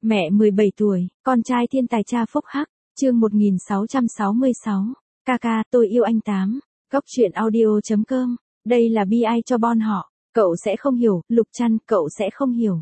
Mẹ 17 tuổi, con trai thiên tài cha phúc hắc, chương 1666. Ca, tôi yêu anh 8. Góc truyện audio.com. Đây là bi ai cho bon họ. Cậu sẽ không hiểu, Lục Trăn, cậu sẽ không hiểu.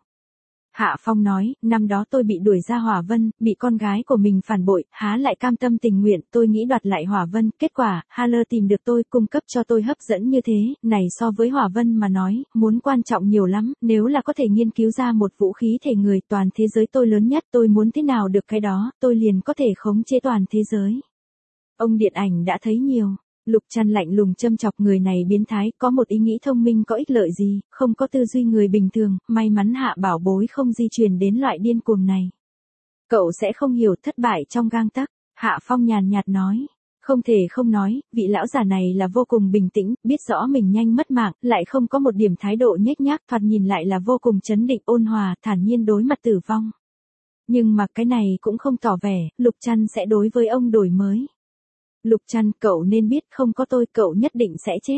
Hạ Phong nói, năm đó tôi bị đuổi ra Hỏa Vân, bị con gái của mình phản bội, há lại cam tâm tình nguyện, tôi nghĩ đoạt lại Hỏa Vân, kết quả, Haller tìm được tôi, cung cấp cho tôi hấp dẫn như thế, này so với Hỏa Vân mà nói, muốn quan trọng nhiều lắm, nếu là có thể nghiên cứu ra một vũ khí thể người, toàn thế giới tôi lớn nhất, tôi muốn thế nào được cái đó, tôi liền có thể khống chế toàn thế giới. Ông điện ảnh đã thấy nhiều. Lục Trăn lạnh lùng châm chọc người này biến thái, có một ý nghĩ thông minh có ích lợi gì, không có tư duy người bình thường, may mắn Hạ bảo bối không di truyền đến loại điên cuồng này. Cậu sẽ không hiểu, thất bại trong gang tấc. Hạ Phong nhàn nhạt nói. Không thể không nói, vị lão già này là vô cùng bình tĩnh, biết rõ mình nhanh mất mạng, lại không có một điểm thái độ nhếch nhác, thoạt nhìn lại là vô cùng trấn định ôn hòa, thản nhiên đối mặt tử vong. Nhưng mà cái này cũng không tỏ vẻ, Lục Trăn sẽ đối với ông đổi mới. Lục Trăn, cậu nên biết không có tôi, cậu nhất định sẽ chết.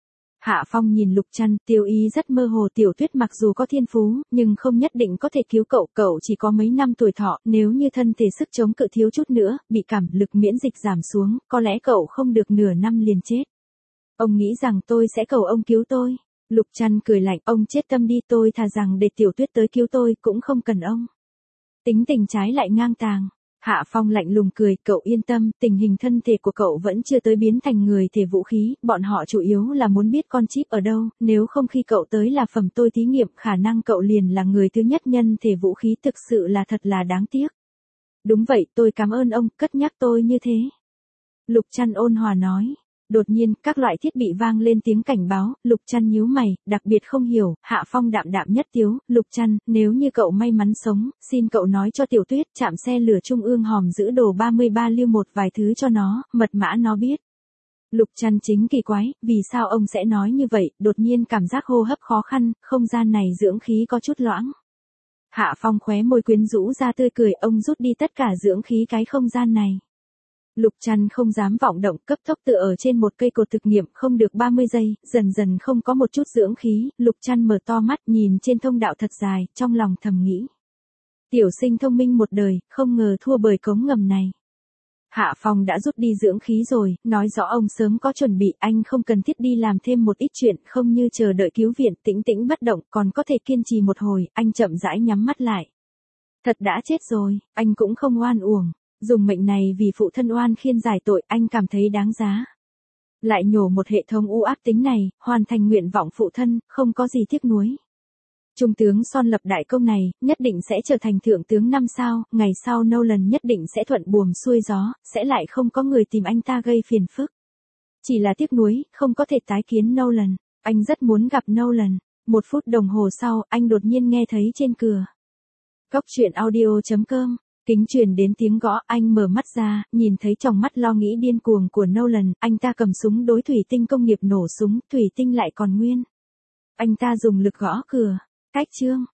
Hạ Phong nhìn Lục Trăn, tiêu ý rất mơ hồ, Tiểu Tuyết mặc dù có thiên phú, nhưng không nhất định có thể cứu cậu, cậu chỉ có mấy năm tuổi thọ, nếu như thân thể sức chống cự thiếu chút nữa, bị cảm lực miễn dịch giảm xuống, có lẽ cậu không được nửa năm liền chết. Ông nghĩ rằng tôi sẽ cầu ông cứu tôi. Lục Trăn cười lạnh, ông chết tâm đi, tôi thà rằng để Tiểu Tuyết tới cứu tôi, cũng không cần ông. Tính tình trái lại ngang tàng. Hạ Phong lạnh lùng cười, cậu yên tâm, tình hình thân thể của cậu vẫn chưa tới biến thành người thể vũ khí, bọn họ chủ yếu là muốn biết con chip ở đâu, nếu không khi cậu tới là phẩm tôi thí nghiệm, khả năng cậu liền là người thứ nhất nhân thể vũ khí, thực sự là thật là đáng tiếc. Đúng vậy, tôi cảm ơn ông, cất nhắc tôi như thế. Lục Trăn ôn hòa nói. Đột nhiên, các loại thiết bị vang lên tiếng cảnh báo, Lục Trăn nhíu mày, đặc biệt không hiểu, Hạ Phong đạm đạm nhất tiếu, Lục Trăn, nếu như cậu may mắn sống, xin cậu nói cho Tiểu Tuyết, chạm xe lửa Trung ương hòm giữ đồ 33 lưu một vài thứ cho nó, mật mã nó biết. Lục Trăn chính kỳ quái, vì sao ông sẽ nói như vậy, đột nhiên cảm giác hô hấp khó khăn, không gian này dưỡng khí có chút loãng. Hạ Phong khóe môi quyến rũ ra tươi cười, ông rút đi tất cả dưỡng khí cái không gian này. Lục Trăn không dám vọng động, cấp tốc tựa ở trên một cây cột thực nghiệm, không được 30 giây, dần dần không có một chút dưỡng khí, Lục Trăn mở to mắt nhìn trên thông đạo thật dài, trong lòng thầm nghĩ. Tiểu sinh thông minh một đời, không ngờ thua bởi cống ngầm này. Hạ Phong đã rút đi dưỡng khí rồi, nói rõ ông sớm có chuẩn bị, anh không cần thiết đi làm thêm một ít chuyện, không như chờ đợi cứu viện, tĩnh tĩnh bất động, còn có thể kiên trì một hồi, anh chậm rãi nhắm mắt lại. Thật đã chết rồi, anh cũng không oan uổng. Dùng mệnh này vì phụ thân oan khiên giải tội, anh cảm thấy đáng giá. Lại nhổ một hệ thống u áp tính này, hoàn thành nguyện vọng phụ thân, không có gì tiếc nuối. Trung tướng Son lập đại công này, nhất định sẽ trở thành thượng tướng 5 sao, ngày sau Nolan nhất định sẽ thuận buồm xuôi gió, sẽ lại không có người tìm anh ta gây phiền phức. Chỉ là tiếc nuối, không có thể tái kiến Nolan, anh rất muốn gặp Nolan. 1 phút đồng hồ sau, anh đột nhiên nghe thấy trên cửa. Góc truyện audio.com. Kính truyền đến tiếng gõ, anh mở mắt ra, nhìn thấy trong mắt lo nghĩ điên cuồng của Nolan, anh ta cầm súng đối thủy tinh công nghiệp nổ súng, thủy tinh lại còn nguyên. Anh ta dùng lực gõ cửa. Cách chương.